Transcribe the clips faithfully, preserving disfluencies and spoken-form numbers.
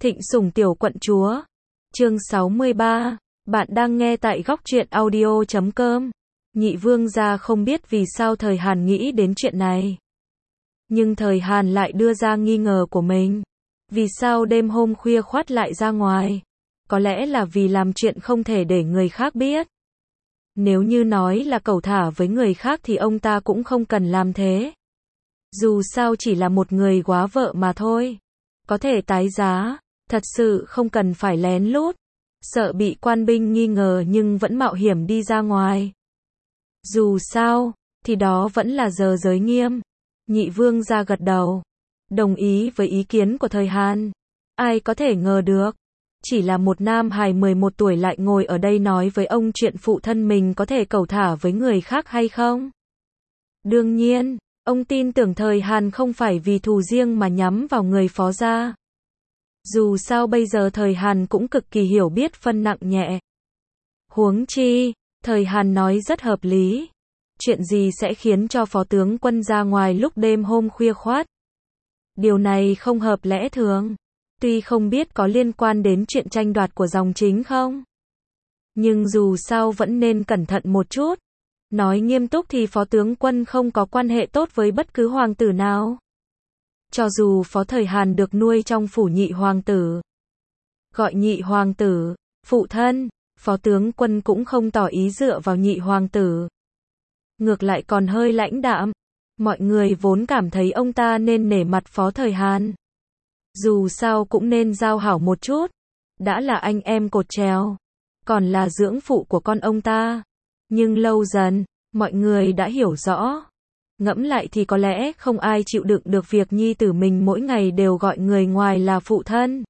Thịnh Sủng tiểu quận chúa. Chương sáu mươi ba. Bạn đang nghe tại góc truyện audio chấm com. Nhị vương gia không biết vì sao Thời Hàn nghĩ đến chuyện này. Nhưng Thời Hàn lại đưa ra nghi ngờ của mình. Vì sao đêm hôm khuya khoắt lại ra ngoài? Có lẽ là vì làm chuyện không thể để người khác biết. Nếu như nói là cẩu thả với người khác thì ông ta cũng không cần làm thế. Dù sao chỉ là một người góa vợ mà thôi. Có thể tái giá, thật sự không cần phải lén lút. Sợ bị quan binh nghi ngờ nhưng vẫn mạo hiểm đi ra ngoài. Dù sao, thì đó vẫn là giờ giới nghiêm. Nhị vương gia gật đầu. Đồng ý với ý kiến của Thời Hàn. Ai có thể ngờ được. Chỉ là một nam hài mười một tuổi lại ngồi ở đây nói với ông chuyện phụ thân mình có thể cẩu thả với người khác hay không. Đương nhiên, ông tin tưởng Thời Hàn không phải vì thù riêng mà nhắm vào người phó gia. Dù sao bây giờ Thời Hàn cũng cực kỳ hiểu biết phân nặng nhẹ. Huống chi, Thời Hàn nói rất hợp lý. Chuyện gì sẽ khiến cho phó tướng quân ra ngoài lúc đêm hôm khuya khoắt? Điều này không hợp lẽ thường. Tuy không biết có liên quan đến chuyện tranh đoạt của dòng chính không? Nhưng dù sao vẫn nên cẩn thận một chút. Nói nghiêm túc thì phó tướng quân không có quan hệ tốt với bất cứ hoàng tử nào. Cho dù phó Thời Hàn được nuôi trong phủ nhị hoàng tử. Gọi nhị hoàng tử, phụ thân, phó tướng quân cũng không tỏ ý dựa vào nhị hoàng tử. Ngược lại còn hơi lãnh đạm. Mọi người vốn cảm thấy ông ta nên nể mặt phó Thời Hàn. Dù sao cũng nên giao hảo một chút. Đã là anh em cột trèo. Còn là dưỡng phụ của con ông ta. Nhưng lâu dần, mọi người đã hiểu rõ. Ngẫm lại thì có lẽ không ai chịu đựng được việc nhi tử mình mỗi ngày đều gọi người ngoài là phụ thân.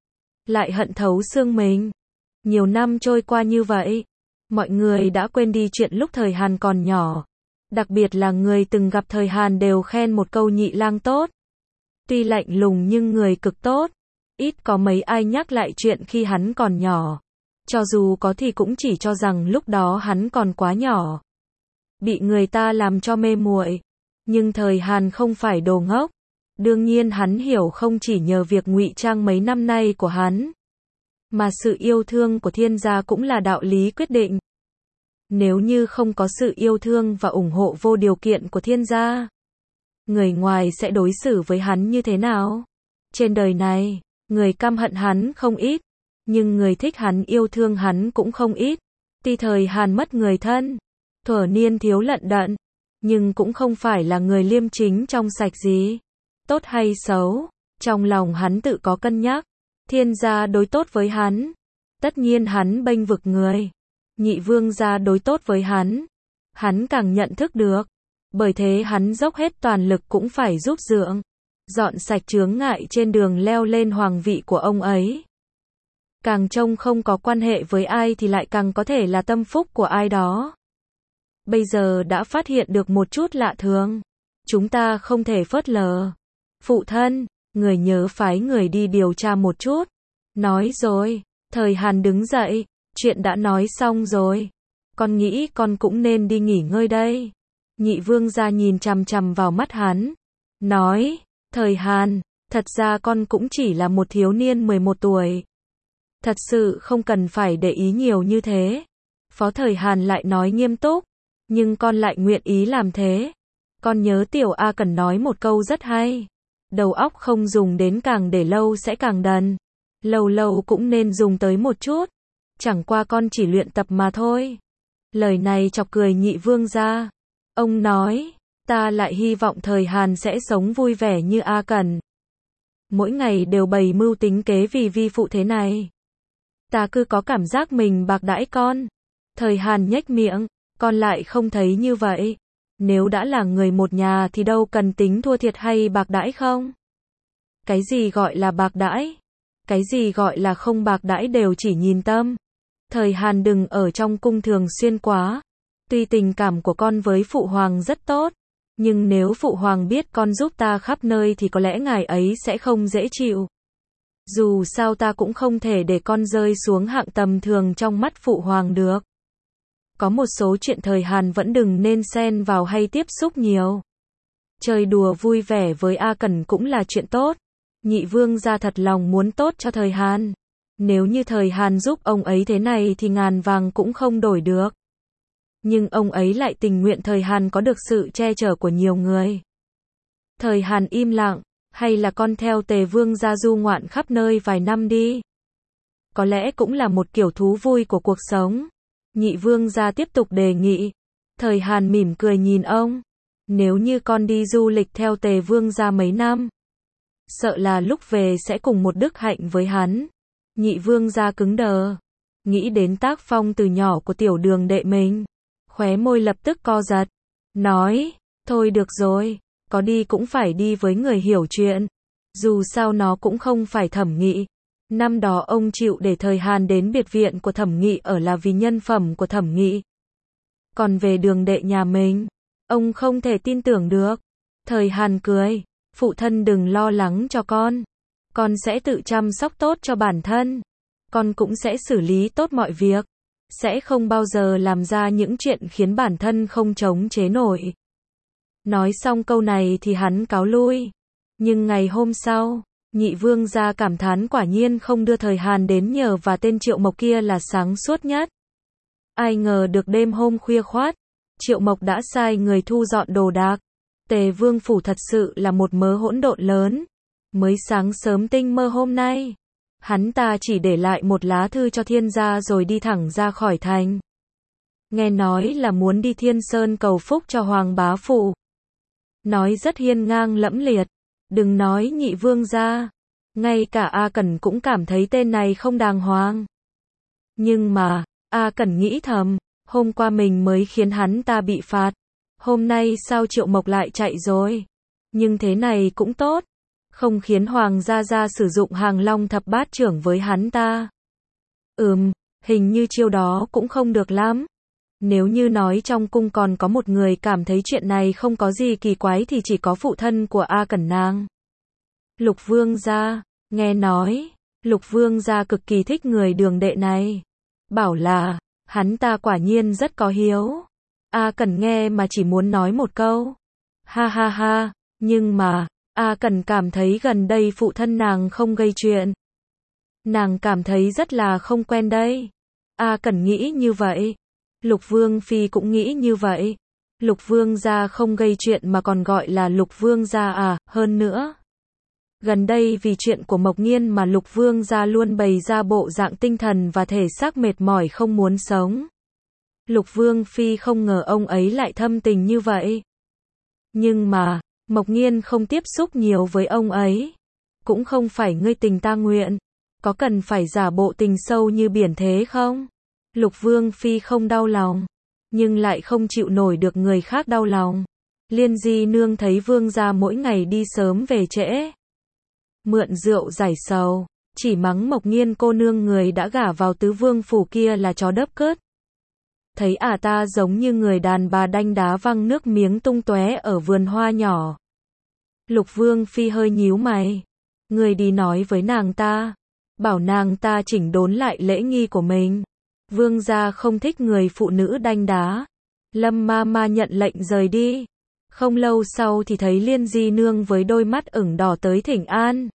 Lại hận thấu xương mình. Nhiều năm trôi qua như vậy. Mọi người đã quên đi chuyện lúc Thời Hàn còn nhỏ. Đặc biệt là người từng gặp Thời Hàn đều khen một câu nhị lang tốt. Tuy lạnh lùng nhưng người cực tốt. Ít có mấy ai nhắc lại chuyện khi hắn còn nhỏ. Cho dù có thì cũng chỉ cho rằng lúc đó hắn còn quá nhỏ. Bị người ta làm cho mê muội. Nhưng Thời Hàn không phải đồ ngốc. Đương nhiên hắn hiểu không chỉ nhờ việc ngụy trang mấy năm nay của hắn. Mà sự yêu thương của thiên gia cũng là đạo lý quyết định. Nếu như không có sự yêu thương và ủng hộ vô điều kiện của thiên gia, người ngoài sẽ đối xử với hắn như thế nào? Trên đời này, người căm hận hắn không ít, nhưng người thích hắn yêu thương hắn cũng không ít. Tuy Thời Hàn mất người thân, thuở niên thiếu lận đận, nhưng cũng không phải là người liêm chính trong sạch gì. Tốt hay xấu, trong lòng hắn tự có cân nhắc. Thiên gia đối tốt với hắn, tất nhiên hắn bênh vực người. Nhị vương gia đối tốt với hắn, hắn càng nhận thức được. Bởi thế hắn dốc hết toàn lực cũng phải giúp dưỡng, dọn sạch chướng ngại trên đường leo lên hoàng vị của ông ấy. Càng trông không có quan hệ với ai thì lại càng có thể là tâm phúc của ai đó. Bây giờ đã phát hiện được một chút lạ thường. Chúng ta không thể phớt lờ. Phụ thân, người nhớ phái người đi điều tra một chút. Nói rồi, Thời Hàn đứng dậy. Chuyện đã nói xong rồi. Con nghĩ con cũng nên đi nghỉ ngơi đây. Nhị vương gia nhìn chằm chằm vào mắt hắn. Nói, Thời Hàn, thật ra con cũng chỉ là một thiếu niên mười một tuổi. Thật sự không cần phải để ý nhiều như thế. Phó Thời Hàn lại nói nghiêm túc. Nhưng con lại nguyện ý làm thế. Con nhớ tiểu A Cần nói một câu rất hay. Đầu óc không dùng đến càng để lâu sẽ càng đần. Lâu lâu cũng nên dùng tới một chút. Chẳng qua con chỉ luyện tập mà thôi. Lời này chọc cười nhị vương gia. Ông nói, ta lại hy vọng Thời Hàn sẽ sống vui vẻ như A Cẩn. Mỗi ngày đều bày mưu tính kế vì vi phụ thế này. Ta cứ có cảm giác mình bạc đãi con. Thời Hàn nhếch miệng, con lại không thấy như vậy. Nếu đã là người một nhà thì đâu cần tính thua thiệt hay bạc đãi không? Cái gì gọi là bạc đãi? Cái gì gọi là không bạc đãi đều chỉ nhìn tâm. Thời Hàn đừng ở trong cung thường xuyên quá. Tuy tình cảm của con với phụ hoàng rất tốt, nhưng nếu phụ hoàng biết con giúp ta khắp nơi thì có lẽ ngài ấy sẽ không dễ chịu. Dù sao ta cũng không thể để con rơi xuống hạng tầm thường trong mắt phụ hoàng được. Có một số chuyện Thời Hàn vẫn đừng nên xen vào hay tiếp xúc nhiều. Chơi đùa vui vẻ với A Cẩn cũng là chuyện tốt, Nhị vương gia thật lòng muốn tốt cho thời Hàn. Nếu như thời Hàn giúp ông ấy thế này thì ngàn vàng cũng không đổi được. Nhưng ông ấy lại tình nguyện thời Hàn có được sự che chở của nhiều người. Thời Hàn im lặng, hay là con theo Tề vương gia du ngoạn khắp nơi vài năm đi. Có lẽ cũng là một kiểu thú vui của cuộc sống. Nhị vương gia tiếp tục đề nghị. Thời Hàn mỉm cười nhìn ông. Nếu như con đi du lịch theo Tề vương gia mấy năm, sợ là lúc về sẽ cùng một đức hạnh với hắn. Nhị vương gia cứng đờ. Nghĩ đến tác phong từ nhỏ của tiểu đường đệ mình. Khóe môi lập tức co giật. Nói, thôi được rồi, có đi cũng phải đi với người hiểu chuyện. Dù sao nó cũng không phải Thẩm Nghị. Năm đó ông chịu để thời Hàn đến biệt viện của Thẩm Nghị ở là vì nhân phẩm của Thẩm Nghị. Còn về đường đệ nhà mình, ông không thể tin tưởng được. Thời Hàn cười, phụ thân đừng lo lắng cho con. Con sẽ tự chăm sóc tốt cho bản thân. Con cũng sẽ xử lý tốt mọi việc. Sẽ không bao giờ làm ra những chuyện khiến bản thân không chống chế nổi. Nói xong câu này thì hắn cáo lui. Nhưng ngày hôm sau, nhị vương gia cảm thán quả nhiên không đưa thời Hàn đến nhờ và tên Triệu Mộc kia là sáng suốt nhất. Ai ngờ được đêm hôm khuya khoát, Triệu Mộc đã sai người thu dọn đồ đạc. Tề vương phủ thật sự là một mớ hỗn độn lớn. Mới sáng sớm tinh mơ hôm nay, hắn ta chỉ để lại một lá thư cho Thiên gia rồi đi thẳng ra khỏi thành. Nghe nói là muốn đi Thiên Sơn cầu phúc cho Hoàng bá phụ. Nói rất hiên ngang lẫm liệt. Đừng nói nhị vương gia, ngay cả A Cẩn cũng cảm thấy tên này không đàng hoàng. Nhưng mà, A Cẩn nghĩ thầm, hôm qua mình mới khiến hắn ta bị phạt. Hôm nay sao Triệu Mộc lại chạy rồi? Nhưng thế này cũng tốt. Không khiến Hoàng gia gia sử dụng Hàng Long thập bát trưởng với hắn ta. Ừm, hình như chiêu đó cũng không được lắm. Nếu như nói trong cung còn có một người cảm thấy chuyện này không có gì kỳ quái thì chỉ có phụ thân của A Cẩn nàng. Lục vương gia, nghe nói, Lục vương gia cực kỳ thích người đường đệ này. Bảo là, hắn ta quả nhiên rất có hiếu. A Cẩn nghe mà chỉ muốn nói một câu. Ha ha ha, nhưng mà, A Cẩn cảm thấy gần đây phụ thân nàng không gây chuyện. Nàng cảm thấy rất là không quen đây. A Cẩn nghĩ như vậy. Lục Vương Phi cũng nghĩ như vậy. Lục Vương gia không gây chuyện mà còn gọi là Lục Vương gia à, hơn nữa. Gần đây vì chuyện của Mộc Nghiên mà Lục Vương gia luôn bày ra bộ dạng tinh thần và thể xác mệt mỏi không muốn sống. Lục Vương Phi không ngờ ông ấy lại thâm tình như vậy. Nhưng mà, Mộc Nghiên không tiếp xúc nhiều với ông ấy. Cũng không phải ngươi tình ta nguyện. Có cần phải giả bộ tình sâu như biển thế không? Lục Vương Phi không đau lòng, nhưng lại không chịu nổi được người khác đau lòng. Liên Di nương thấy vương gia mỗi ngày đi sớm về trễ, mượn rượu giải sầu, chỉ mắng Mộc Nghiên cô nương người đã gả vào tứ vương phủ kia là chó đớp cớt. Thấy ả ta giống như người đàn bà đanh đá văng nước miếng tung tóe ở vườn hoa nhỏ. Lục Vương Phi hơi nhíu mày. Người đi nói với nàng ta, bảo nàng ta chỉnh đốn lại lễ nghi của mình. Vương gia không thích người phụ nữ đanh đá. Lâm ma ma nhận lệnh rời đi. Không lâu sau thì thấy Liên Di nương với đôi mắt ửng đỏ tới thỉnh an.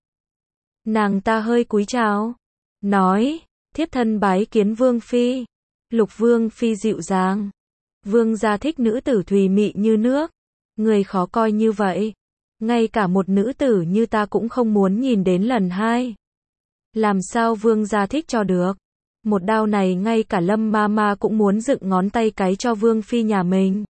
Nàng ta hơi cúi chào, nói, thiếp thân bái kiến Vương Phi. Lục Vương Phi dịu dàng. Vương gia thích nữ tử thùy mị như nước. Người khó coi như vậy. Ngay cả một nữ tử như ta cũng không muốn nhìn đến lần hai. Làm sao vương gia thích cho được? Một đao này ngay cả Lâm ma ma cũng muốn dựng ngón tay cái cho Vương Phi nhà mình.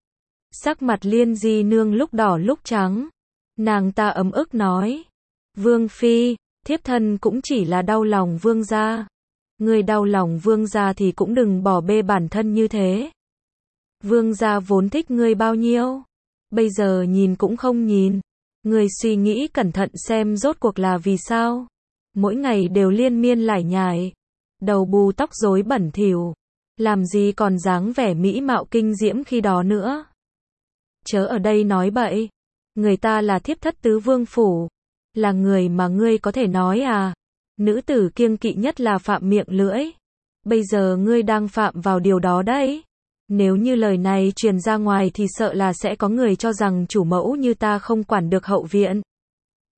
Sắc mặt Liên Di nương lúc đỏ lúc trắng. Nàng ta ấm ức nói. Vương Phi, thiếp thân cũng chỉ là đau lòng vương gia. Người đau lòng vương gia thì cũng đừng bỏ bê bản thân như thế. Vương gia vốn thích ngươi bao nhiêu. Bây giờ nhìn cũng không nhìn. Người suy nghĩ cẩn thận xem rốt cuộc là vì sao. Mỗi ngày đều liên miên lải nhải. Đầu bù tóc rối bẩn thỉu. Làm gì còn dáng vẻ mỹ mạo kinh diễm khi đó nữa. Chớ ở đây nói bậy. Người ta là thiếp thất tứ vương phủ. Là người mà ngươi có thể nói à. Nữ tử kiêng kỵ nhất là phạm miệng lưỡi. Bây giờ ngươi đang phạm vào điều đó đấy. Nếu như lời này truyền ra ngoài thì sợ là sẽ có người cho rằng chủ mẫu như ta không quản được hậu viện.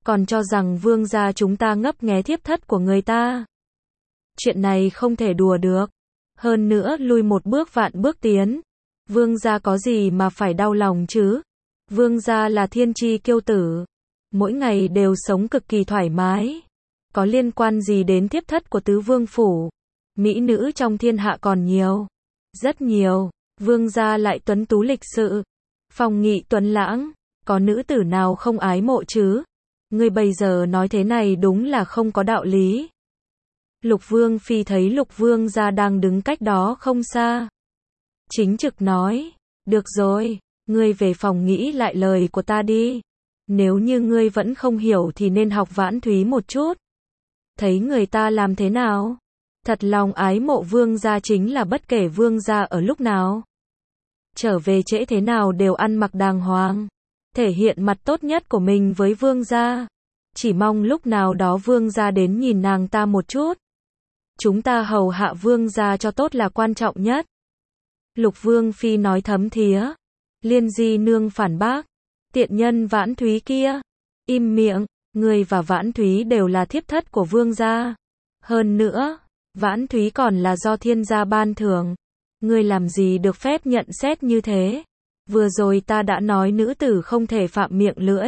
còn cho rằng vương gia chúng ta ngấp nghé thiếp thất của người ta. Chuyện này không thể đùa được. Hơn nữa lui một bước vạn bước tiến. Vương gia có gì mà phải đau lòng chứ? Vương gia là thiên chi kiêu tử. Mỗi ngày đều sống cực kỳ thoải mái. Có liên quan gì đến thiếp thất của tứ vương phủ? Mỹ nữ trong thiên hạ còn nhiều. Rất nhiều. Vương gia lại tuấn tú lịch sự. Phong nghị tuấn lãng. Có nữ tử nào không ái mộ chứ? Ngươi bây giờ nói thế này đúng là không có đạo lý. Lục Vương Phi thấy Lục Vương gia đang đứng cách đó không xa. Chính trực nói, được rồi, ngươi về phòng nghĩ lại lời của ta đi. Nếu như ngươi vẫn không hiểu thì nên học Vãn Thúy một chút. Thấy người ta làm thế nào? Thật lòng ái mộ vương gia chính là bất kể vương gia ở lúc nào. Trở về trễ thế nào đều ăn mặc đàng hoàng. Thể hiện mặt tốt nhất của mình với vương gia. Chỉ mong lúc nào đó vương gia đến nhìn nàng ta một chút. Chúng ta hầu hạ vương gia cho tốt là quan trọng nhất. Lục Vương Phi nói thấm thía. Liên Di nương phản bác. Tiện nhân Vãn Thúy kia. Im miệng, người và Vãn Thúy đều là thiếp thất của vương gia. Hơn nữa, Vãn Thúy còn là do thiên gia ban thưởng. Ngươi làm gì được phép nhận xét như thế? Vừa rồi ta đã nói nữ tử không thể phạm miệng lưỡi.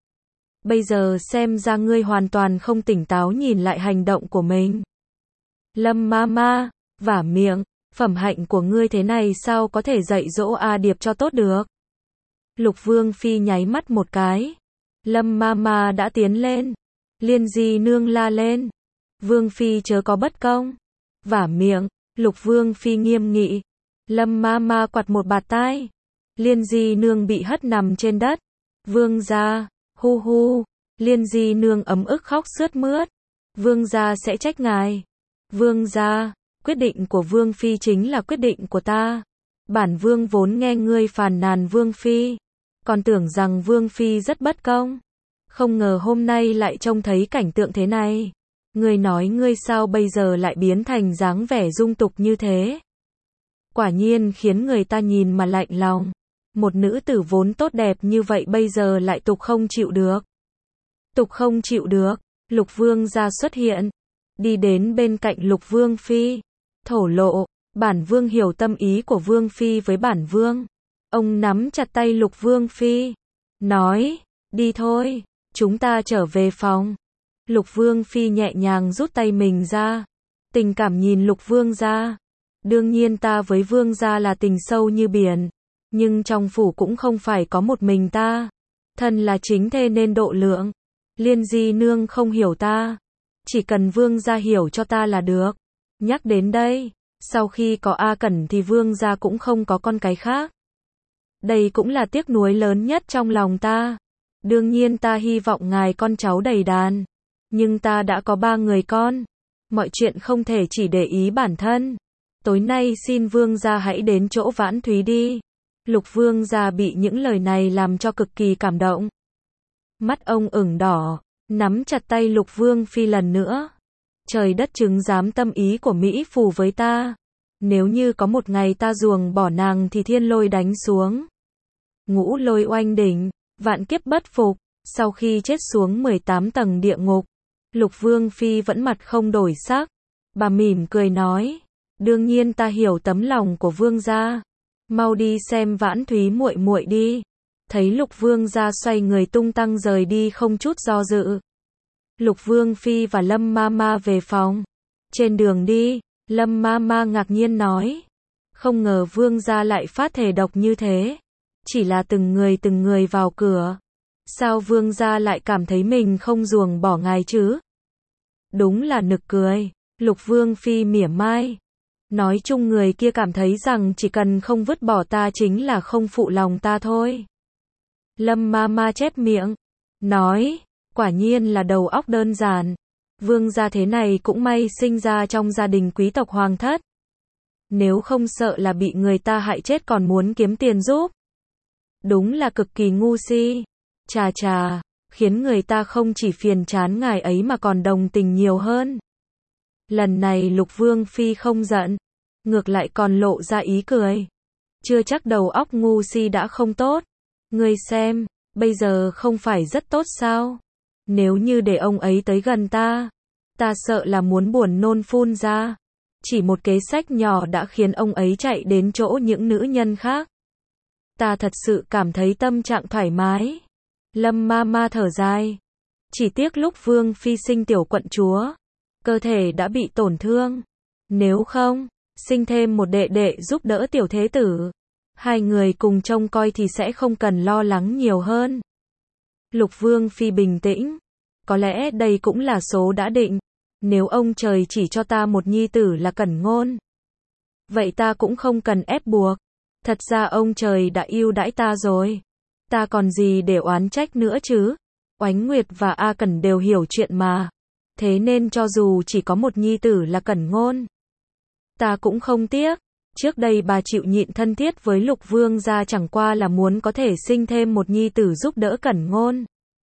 Bây giờ xem ra ngươi hoàn toàn không tỉnh táo nhìn lại hành động của mình. Lâm ma ma, vả miệng, phẩm hạnh của ngươi thế này sao có thể dạy dỗ A Điệp cho tốt được? Lục Vương Phi nháy mắt một cái. Lâm ma ma đã tiến lên. Liên Di nương la lên. Vương Phi chớ có bất công. Vả miệng, Lục Vương Phi nghiêm nghị. Lâm ma ma quạt một bạt tai. Liên Di nương bị hất nằm trên đất. Vương gia, hu hu. Liên Di nương ấm ức khóc sướt mướt. Vương gia sẽ trách ngài. Vương gia, quyết định của Vương Phi chính là quyết định của ta. Bản Vương vốn nghe ngươi phàn nàn Vương Phi. Còn tưởng rằng Vương Phi rất bất công. Không ngờ hôm nay lại trông thấy cảnh tượng thế này. Ngươi nói ngươi sao bây giờ lại biến thành dáng vẻ dung tục như thế? Quả nhiên khiến người ta nhìn mà lạnh lòng. Một nữ tử vốn tốt đẹp như vậy bây giờ lại tục không chịu được. Tục không chịu được, Lục Vương gia xuất hiện. Đi đến bên cạnh Lục Vương Phi. Thổ lộ, bản Vương hiểu tâm ý của Vương Phi với bản Vương. Ông nắm chặt tay Lục Vương Phi. Nói, đi thôi, chúng ta trở về phòng. Lục Vương Phi nhẹ nhàng rút tay mình ra. Tình cảm nhìn Lục Vương gia. Đương nhiên ta với Vương gia là tình sâu như biển. Nhưng trong phủ cũng không phải có một mình ta. Thân là chính thê nên độ lượng. Liên Di nương không hiểu ta. Chỉ cần Vương gia hiểu cho ta là được. Nhắc đến đây, sau khi có A Cẩn thì Vương gia cũng không có con cái khác. Đây cũng là tiếc nuối lớn nhất trong lòng ta. Đương nhiên ta hy vọng ngài con cháu đầy đàn. Nhưng ta đã có ba người con. Mọi chuyện không thể chỉ để ý bản thân. Tối nay xin Vương gia hãy đến chỗ Vãn Thúy đi. Lục Vương gia bị những lời này làm cho cực kỳ cảm động. Mắt ông ửng đỏ, nắm chặt tay Lục Vương Phi lần nữa. Trời đất chứng giám tâm ý của Mỹ Phù với ta. Nếu như có một ngày ta ruồng bỏ nàng thì thiên lôi đánh xuống. Ngũ lôi oanh đỉnh, vạn kiếp bất phục. Sau khi chết xuống mười tám tầng địa ngục, Lục Vương Phi vẫn mặt không đổi sắc. Bà mỉm cười nói, đương nhiên ta hiểu tấm lòng của Vương gia. Mau đi xem Vãn Thúy muội muội đi. Thấy Lục Vương gia xoay người tung tăng rời đi không chút do dự. Lục Vương Phi và Lâm ma ma về phòng. Trên đường đi, Lâm ma ma ngạc nhiên nói, không ngờ Vương gia lại phát thể độc như thế. Chỉ là từng người từng người vào cửa. Sao Vương gia lại cảm thấy mình không ruồng bỏ ngài chứ? Đúng là nực cười. Lục Vương Phi mỉa mai. Nói chung người kia cảm thấy rằng chỉ cần không vứt bỏ ta chính là không phụ lòng ta thôi. Lâm ma ma chép miệng. Nói, quả nhiên là đầu óc đơn giản. Vương gia thế này cũng may sinh ra trong gia đình quý tộc hoàng thất. Nếu không sợ là bị người ta hại chết còn muốn kiếm tiền giúp. Đúng là cực kỳ ngu si. Chà chà, khiến người ta không chỉ phiền chán ngài ấy mà còn đồng tình nhiều hơn. Lần này Lục Vương Phi không giận, ngược lại còn lộ ra ý cười. Chưa chắc đầu óc ngu si đã không tốt. Ngươi xem, bây giờ không phải rất tốt sao? Nếu như để ông ấy tới gần ta, ta sợ là muốn buồn nôn phun ra. Chỉ một kế sách nhỏ đã khiến ông ấy chạy đến chỗ những nữ nhân khác. Ta thật sự cảm thấy tâm trạng thoải mái. Lâm ma ma thở dài. Chỉ tiếc lúc Vương Phi sinh tiểu quận chúa, cơ thể đã bị tổn thương. Nếu không, sinh thêm một đệ đệ giúp đỡ tiểu thế tử, hai người cùng trông coi thì sẽ không cần lo lắng nhiều hơn. Lục Vương Phi bình tĩnh. Có lẽ đây cũng là số đã định. Nếu ông trời chỉ cho ta một nhi tử là Cẩn Ngôn, vậy ta cũng không cần ép buộc. Thật ra ông trời đã ưu đãi ta rồi. Ta còn gì để oán trách nữa chứ. Oánh Nguyệt và A Cẩn đều hiểu chuyện mà. Thế nên cho dù chỉ có một nhi tử là Cẩn Ngôn, ta cũng không tiếc. Trước đây bà chịu nhịn thân thiết với Lục Vương gia chẳng qua là muốn có thể sinh thêm một nhi tử giúp đỡ Cẩn Ngôn.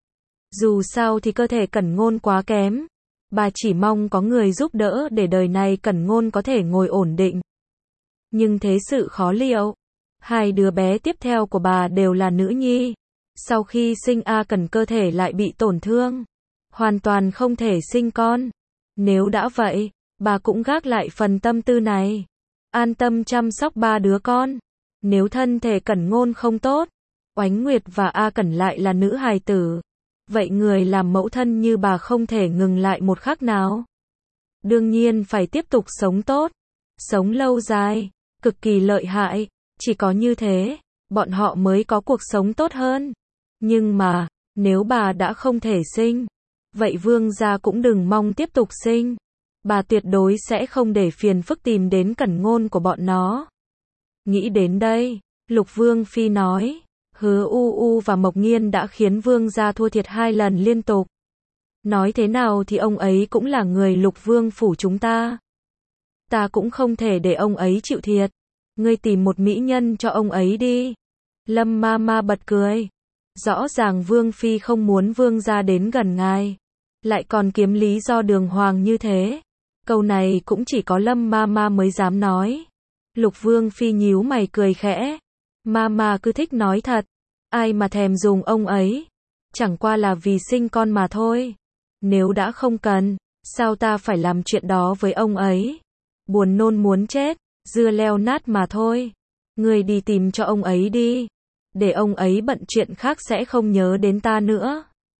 Dù sao thì cơ thể Cẩn Ngôn quá kém. Bà chỉ mong có người giúp đỡ để đời này Cẩn Ngôn có thể ngồi ổn định. Nhưng thế sự khó liệu. Hai đứa bé tiếp theo của bà đều là nữ nhi. Sau khi sinh A Cẩn cơ thể lại bị tổn thương. Hoàn toàn không thể sinh con. Nếu đã vậy, bà cũng gác lại phần tâm tư này. An tâm chăm sóc ba đứa con. Nếu thân thể Cẩn Ngôn không tốt, Oánh Nguyệt và A Cẩn lại là nữ hài tử, vậy người làm mẫu thân như bà không thể ngừng lại một khắc nào. Đương nhiên phải tiếp tục sống tốt, sống lâu dài, cực kỳ lợi hại. Chỉ có như thế, bọn họ mới có cuộc sống tốt hơn. Nhưng mà, nếu bà đã không thể sinh, vậy Vương gia cũng đừng mong tiếp tục sinh. Bà tuyệt đối sẽ không để phiền phức tìm đến Cẩn Ngôn của bọn nó. Nghĩ đến đây, Lục Vương Phi nói, Hứa U U và Mộc Nghiên đã khiến Vương gia thua thiệt hai lần liên tục. Nói thế nào thì ông ấy cũng là người Lục Vương phủ chúng ta. Ta cũng không thể để ông ấy chịu thiệt. Ngươi tìm một mỹ nhân cho ông ấy đi. Lâm ma ma bật cười. Rõ ràng Vương Phi không muốn Vương gia đến gần ngài, lại còn kiếm lý do đường hoàng như thế. Câu này cũng chỉ có Lâm ma ma mới dám nói. Lục Vương Phi nhíu mày cười khẽ. Ma ma cứ thích nói thật. Ai mà thèm dùng ông ấy. Chẳng qua là vì sinh con mà thôi. Nếu đã không cần, sao ta phải làm chuyện đó với ông ấy. Buồn nôn muốn chết, dưa leo nát mà thôi. Ngươi đi tìm cho ông ấy đi. Để ông ấy bận chuyện khác sẽ không nhớ đến ta nữa.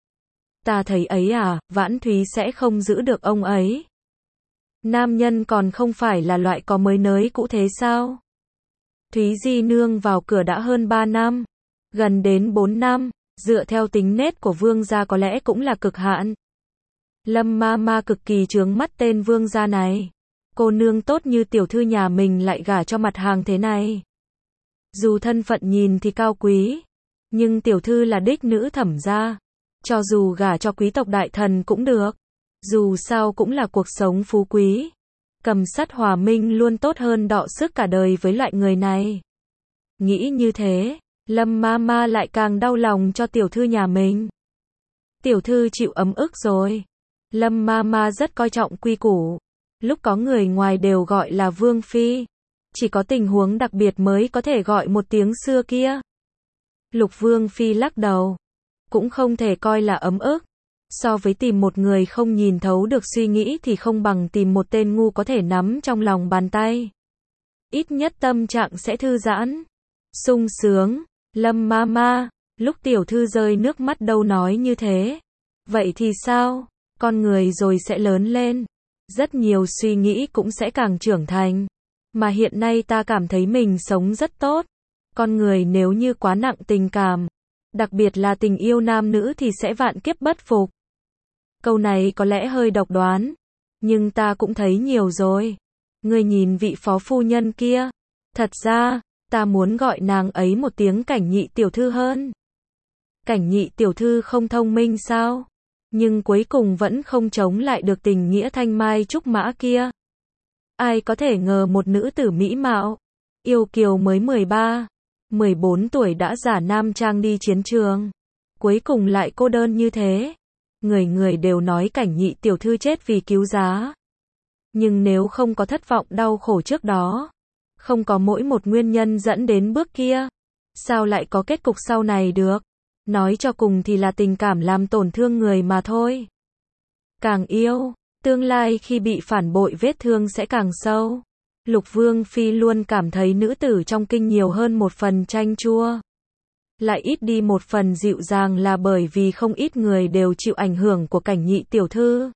Ta thấy ấy à, Vãn Thúy sẽ không giữ được ông ấy. Nam nhân còn không phải là loại có mới nới cũ thế sao? Thúy Di Nương vào cửa đã hơn ba năm, gần đến bốn năm, dựa theo tính nết của Vương gia có lẽ cũng là cực hạn. Lâm ma ma cực kỳ chướng mắt tên Vương gia này. Cô nương tốt như tiểu thư nhà mình lại gả cho mặt hàng thế này. Dù thân phận nhìn thì cao quý, nhưng tiểu thư là đích nữ Thẩm gia, cho dù gả cho quý tộc đại thần cũng được. Dù sao cũng là cuộc sống phú quý. Cầm sắt hòa minh luôn tốt hơn đọ sức cả đời với loại người này. Nghĩ như thế, Lâm ma ma lại càng đau lòng cho tiểu thư nhà mình. Tiểu thư chịu ấm ức rồi. Lâm ma ma rất coi trọng quy củ. Lúc có người ngoài đều gọi là Vương Phi. Chỉ có tình huống đặc biệt mới có thể gọi một tiếng xưa kia. Lục Vương Phi lắc đầu. Cũng không thể coi là ấm ức. So với tìm một người không nhìn thấu được suy nghĩ thì không bằng tìm một tên ngu có thể nắm trong lòng bàn tay. Ít nhất tâm trạng sẽ thư giãn, sung sướng. Lâm ma ma, lúc tiểu thư rơi nước mắt đâu nói như thế. Vậy thì sao? Con người rồi sẽ lớn lên. Rất nhiều suy nghĩ cũng sẽ càng trưởng thành. Mà hiện nay ta cảm thấy mình sống rất tốt. Con người nếu như quá nặng tình cảm, đặc biệt là tình yêu nam nữ thì sẽ vạn kiếp bất phục. Câu này có lẽ hơi độc đoán, nhưng ta cũng thấy nhiều rồi. Ngươi nhìn vị phó phu nhân kia. Thật ra, ta muốn gọi nàng ấy một tiếng Cảnh Nhị tiểu thư hơn. Cảnh Nhị tiểu thư không thông minh sao? Nhưng cuối cùng vẫn không chống lại được tình nghĩa thanh mai trúc mã kia. Ai có thể ngờ một nữ tử mỹ mạo, yêu kiều mới mười ba, mười bốn tuổi đã giả nam trang đi chiến trường. Cuối cùng lại cô đơn như thế. Người người đều nói Cảnh Nhị tiểu thư chết vì cứu giá. Nhưng nếu không có thất vọng đau khổ trước đó, không có mỗi một nguyên nhân dẫn đến bước kia, sao lại có kết cục sau này được? Nói cho cùng thì là tình cảm làm tổn thương người mà thôi. Càng yêu, tương lai khi bị phản bội vết thương sẽ càng sâu. Lục Vương Phi luôn cảm thấy nữ tử trong kinh nhiều hơn một phần chanh chua, lại ít đi một phần dịu dàng là bởi vì không ít người đều chịu ảnh hưởng của Cảnh Nhị tiểu thư.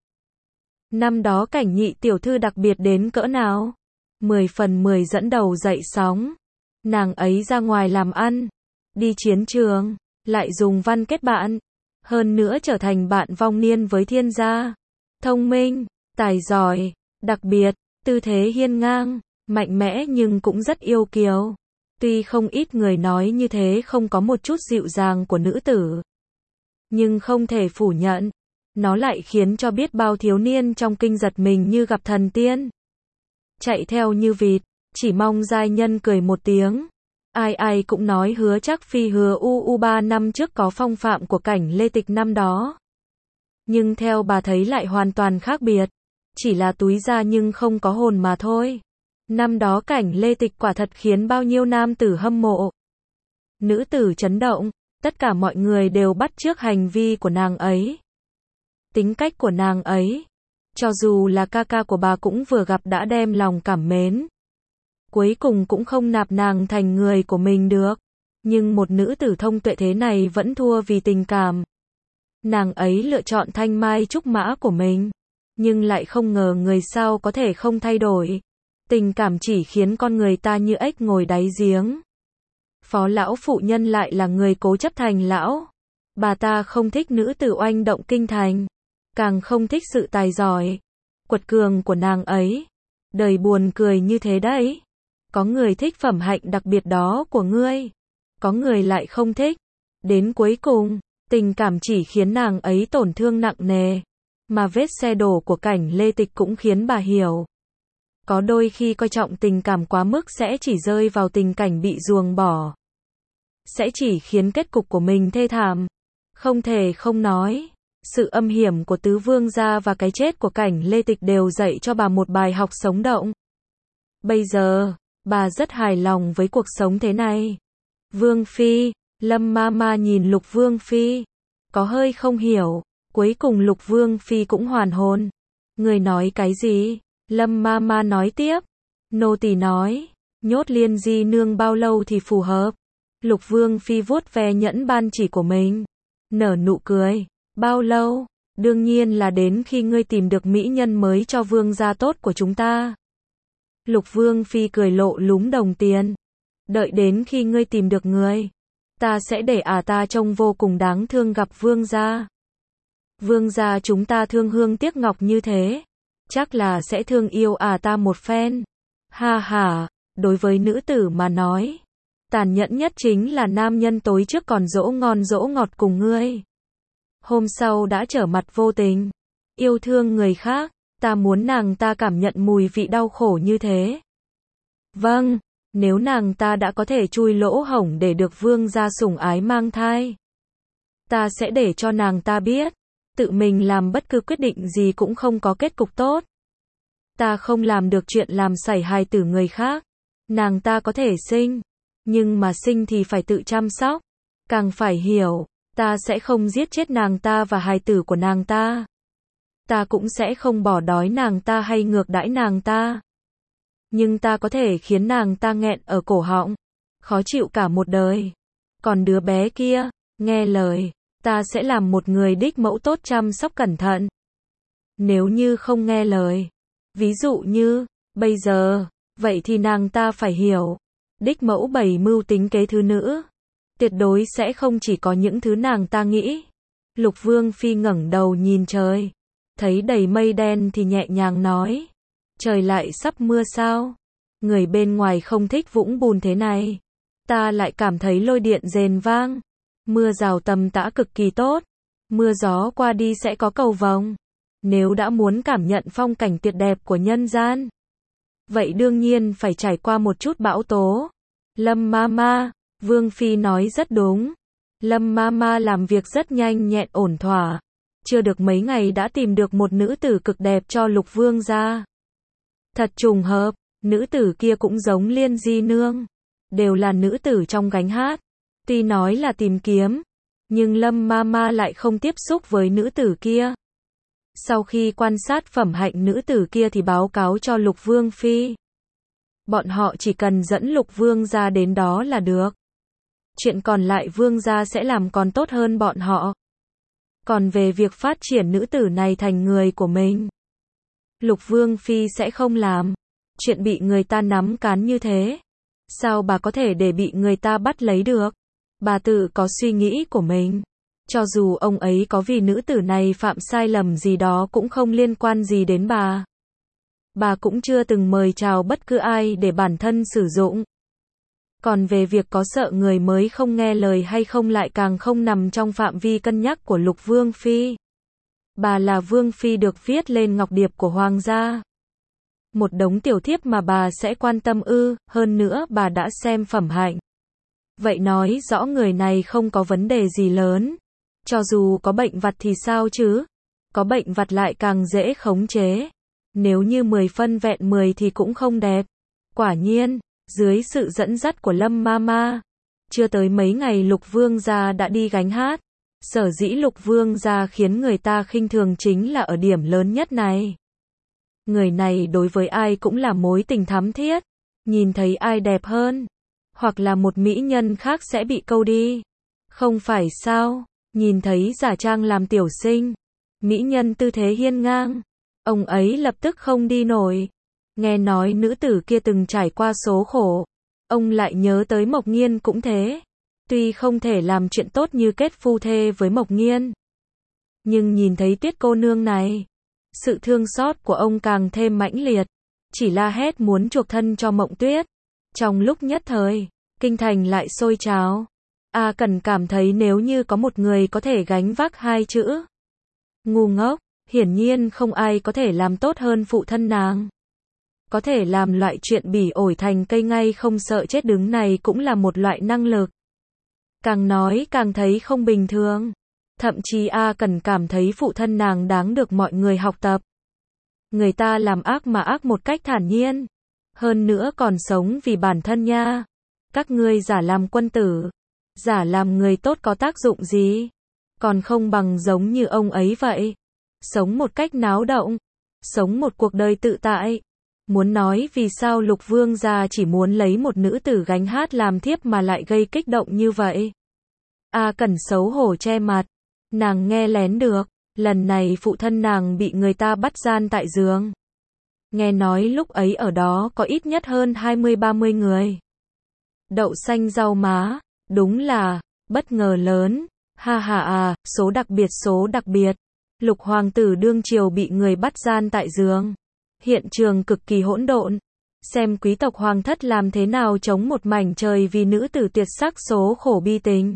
Năm đó Cảnh Nhị tiểu thư đặc biệt đến cỡ nào? Mười phần mười dẫn đầu dậy sóng. Nàng ấy ra ngoài làm ăn, đi chiến trường, lại dùng văn kết bạn, hơn nữa trở thành bạn vong niên với thiên gia. Thông minh, tài giỏi, đặc biệt, tư thế hiên ngang, mạnh mẽ nhưng cũng rất yêu kiều. Tuy không ít người nói như thế không có một chút dịu dàng của nữ tử, nhưng không thể phủ nhận, nó lại khiến cho biết bao thiếu niên trong kinh giật mình như gặp thần tiên. Chạy theo như vịt, chỉ mong giai nhân cười một tiếng. Ai ai cũng nói Hứa Trác Phi Hứa U U ba năm trước có phong phạm của Cảnh Lê Tịch năm đó. Nhưng theo bà thấy lại hoàn toàn khác biệt. Chỉ là túi da nhưng không có hồn mà thôi. Năm đó Cảnh Lê Tịch quả thật khiến bao nhiêu nam tử hâm mộ. Nữ tử chấn động, tất cả mọi người đều bắt chước hành vi của nàng ấy. Tính cách của nàng ấy, cho dù là ca ca của bà cũng vừa gặp đã đem lòng cảm mến. Cuối cùng cũng không nạp nàng thành người của mình được. Nhưng một nữ tử thông tuệ thế này vẫn thua vì tình cảm. Nàng ấy lựa chọn thanh mai trúc mã của mình. Nhưng lại không ngờ người sau có thể không thay đổi. Tình cảm chỉ khiến con người ta như ếch ngồi đáy giếng. Phó lão phụ nhân lại là người cố chấp thành lão. Bà ta không thích nữ tử oanh động kinh thành. Càng không thích sự tài giỏi, quật cường của nàng ấy. Đời buồn cười như thế đấy. Có người thích phẩm hạnh đặc biệt đó của ngươi. Có người lại không thích. Đến cuối cùng, tình cảm chỉ khiến nàng ấy tổn thương nặng nề. Mà vết xe đổ của Cảnh Lê Tịch cũng khiến bà hiểu. Có đôi khi coi trọng tình cảm quá mức sẽ chỉ rơi vào tình cảnh bị ruồng bỏ. Sẽ chỉ khiến kết cục của mình thê thảm. Không thể không nói. Sự âm hiểm của tứ vương gia và cái chết của Cảnh Lê Tịch đều dạy cho bà một bài học sống động. Bây giờ, bà rất hài lòng với cuộc sống thế này. Vương Phi, Lâm Mama nhìn Lục Vương Phi, có hơi không hiểu. Cuối cùng Lục Vương Phi cũng hoàn hồn. Người nói cái gì? Lâm Mama nói tiếp. Nô tỳ nói, nhốt Liên Di nương bao lâu thì phù hợp? Lục Vương Phi vuốt ve nhẫn ban chỉ của mình, nở nụ cười. Bao lâu? Đương nhiên là đến khi ngươi tìm được mỹ nhân mới cho vương gia tốt của chúng ta. Lục Vương Phi cười lộ lúm đồng tiền. Đợi đến khi ngươi tìm được người, ta sẽ để à ta trông vô cùng đáng thương gặp vương gia. Vương gia chúng ta thương hương tiếc ngọc như thế, chắc là sẽ thương yêu à ta một phen. Ha ha, đối với nữ tử mà nói, tàn nhẫn nhất chính là nam nhân tối trước còn dỗ ngon dỗ ngọt cùng ngươi. Hôm sau đã trở mặt vô tình, yêu thương người khác, ta muốn nàng ta cảm nhận mùi vị đau khổ như thế. Vâng, nếu nàng ta đã có thể chui lỗ hổng để được vương gia sủng ái mang thai, ta sẽ để cho nàng ta biết, tự mình làm bất cứ quyết định gì cũng không có kết cục tốt. Ta không làm được chuyện làm sảy hài tử người khác. Nàng ta có thể sinh, nhưng mà sinh thì phải tự chăm sóc. Càng phải hiểu, ta sẽ không giết chết nàng ta và hài tử của nàng ta. Ta cũng sẽ không bỏ đói nàng ta hay ngược đãi nàng ta. Nhưng ta có thể khiến nàng ta nghẹn ở cổ họng, khó chịu cả một đời. Còn đứa bé kia, nghe lời, ta sẽ làm một người đích mẫu tốt chăm sóc cẩn thận. Nếu như không nghe lời, ví dụ như, bây giờ, vậy thì nàng ta phải hiểu, đích mẫu bày mưu tính kế thứ nữ, tuyệt đối sẽ không chỉ có những thứ nàng ta nghĩ. Lục Vương Phi ngẩng đầu nhìn trời, thấy đầy mây đen thì nhẹ nhàng nói, trời lại sắp mưa sao? Người bên ngoài không thích vũng bùn thế này, ta lại cảm thấy lôi điện rền vang. Mưa rào tầm tã cực kỳ tốt, mưa gió qua đi sẽ có cầu vồng. Nếu đã muốn cảm nhận phong cảnh tuyệt đẹp của nhân gian, vậy đương nhiên phải trải qua một chút bão tố. Lâm Mama, Vương Phi nói rất đúng. Lâm Mama làm việc rất nhanh nhẹn ổn thỏa. Chưa được mấy ngày đã tìm được một nữ tử cực đẹp cho Lục Vương gia. Thật trùng hợp, nữ tử kia cũng giống Liên Di nương, đều là nữ tử trong gánh hát. Tuy nói là tìm kiếm, Nhưng Lâm Mama lại không tiếp xúc với nữ tử kia. Sau khi quan sát phẩm hạnh nữ tử kia thì báo cáo cho Lục Vương Phi. Bọn họ chỉ cần dẫn Lục Vương gia đến đó là được. Chuyện còn lại Vương gia sẽ làm còn tốt hơn bọn họ. Còn về việc phát triển nữ tử này thành người của mình, Lục Vương Phi sẽ không làm. Chuyện bị người ta nắm cán như thế, sao bà có thể để bị người ta bắt lấy được? Bà tự có suy nghĩ của mình. Cho dù ông ấy có vì nữ tử này phạm sai lầm gì đó cũng không liên quan gì đến bà. Bà cũng chưa từng mời chào bất cứ ai để bản thân sử dụng. Còn về việc có sợ người mới không nghe lời hay không lại càng không nằm trong phạm vi cân nhắc của Lục Vương Phi. Bà là Vương Phi được viết lên ngọc điệp của Hoàng gia. Một đống tiểu thiếp mà bà sẽ quan tâm ư, hơn nữa bà đã xem phẩm hạnh. Vậy nói rõ người này không có vấn đề gì lớn. Cho dù có bệnh vặt thì sao chứ? Có bệnh vặt lại càng dễ khống chế. Nếu như mười phân vẹn mười thì cũng không đẹp. Quả nhiên, dưới sự dẫn dắt của Lâm Mama, chưa tới mấy ngày Lục Vương gia đã đi gánh hát. Sở dĩ Lục Vương gia khiến người ta khinh thường chính là ở điểm lớn nhất này. Người này đối với ai cũng là mối tình thắm thiết. Nhìn thấy ai đẹp hơn, hoặc là một mỹ nhân khác sẽ bị câu đi. Không phải sao? Nhìn thấy giả trang làm tiểu sinh, mỹ nhân tư thế hiên ngang, ông ấy lập tức không đi nổi. Nghe nói nữ tử kia từng trải qua số khổ, ông lại nhớ tới Mộc Nghiên cũng thế. Tuy không thể làm chuyện tốt như kết phu thê với Mộc Nghiên, nhưng nhìn thấy Tuyết cô nương này, sự thương xót của ông càng thêm mãnh liệt, chỉ la hét muốn chuộc thân cho Mộng Tuyết. Trong lúc nhất thời, kinh thành lại sôi trào. A Cẩn cảm thấy nếu như có một người có thể gánh vác hai chữ ngu ngốc, hiển nhiên không ai có thể làm tốt hơn phụ thân nàng. Có thể làm loại chuyện bỉ ổi thành cây ngay không sợ chết đứng này cũng là một loại năng lực. Càng nói càng thấy không bình thường. Thậm chí A Cẩn cảm thấy phụ thân nàng đáng được mọi người học tập. Người ta làm ác mà ác một cách thản nhiên. Hơn nữa còn sống vì bản thân nha. Các ngươi giả làm quân tử, giả làm người tốt có tác dụng gì? Còn không bằng giống như ông ấy vậy. Sống một cách náo động. Sống một cuộc đời tự tại. Muốn nói vì sao Lục Vương gia chỉ muốn lấy một nữ tử gánh hát làm thiếp mà lại gây kích động như vậy? A Cẩn xấu hổ che mặt. Nàng nghe lén được. Lần này phụ thân nàng bị người ta bắt gian tại giường. Nghe nói lúc ấy ở đó có ít nhất hơn hai mươi ba mươi người. Đậu xanh rau má. Đúng là bất ngờ lớn. Ha ha à, số đặc biệt số đặc biệt. Lục hoàng tử đương triều bị người bắt gian tại giường. Hiện trường cực kỳ hỗn độn. Xem quý tộc hoàng thất làm thế nào chống một mảnh trời vì nữ tử tuyệt sắc số khổ bi tình.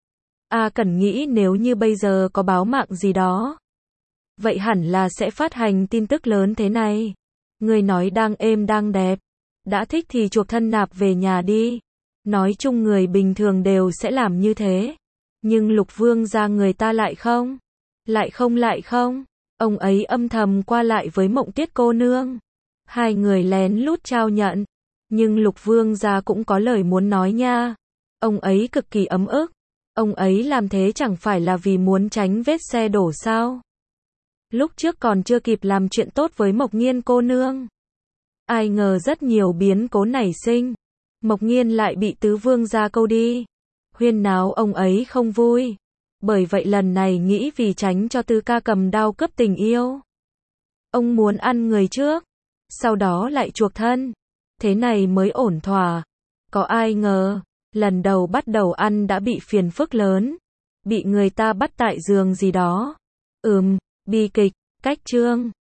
A Cẩn nghĩ nếu như bây giờ có báo mạng gì đó, vậy hẳn là sẽ phát hành tin tức lớn thế này. Người nói đang êm đang đẹp, đã thích thì chuộc thân nạp về nhà đi. Nói chung người bình thường đều sẽ làm như thế. Nhưng Lục Vương gia người ta lại không. Lại không lại không. Ông ấy âm thầm qua lại với Mộng Tuyết cô nương. Hai người lén lút trao nhận. Nhưng Lục Vương gia cũng có lời muốn nói nha. Ông ấy cực kỳ ấm ức. Ông ấy làm thế chẳng phải là vì muốn tránh vết xe đổ sao? Lúc trước còn chưa kịp làm chuyện tốt với Mộc Nghiên cô nương. Ai ngờ rất nhiều biến cố nảy sinh. Mộc Nghiên lại bị tứ vương gia câu đi. Huyên náo ông ấy không vui. Bởi vậy lần này nghĩ vì tránh cho Tư ca cầm đao cướp tình yêu. Ông muốn ăn người trước. Sau đó lại chuộc thân. Thế này mới ổn thỏa. Có ai ngờ. Lần đầu bắt đầu ăn đã bị phiền phức lớn. Bị người ta bắt tại giường gì đó. Ừm, bi kịch, cách chương.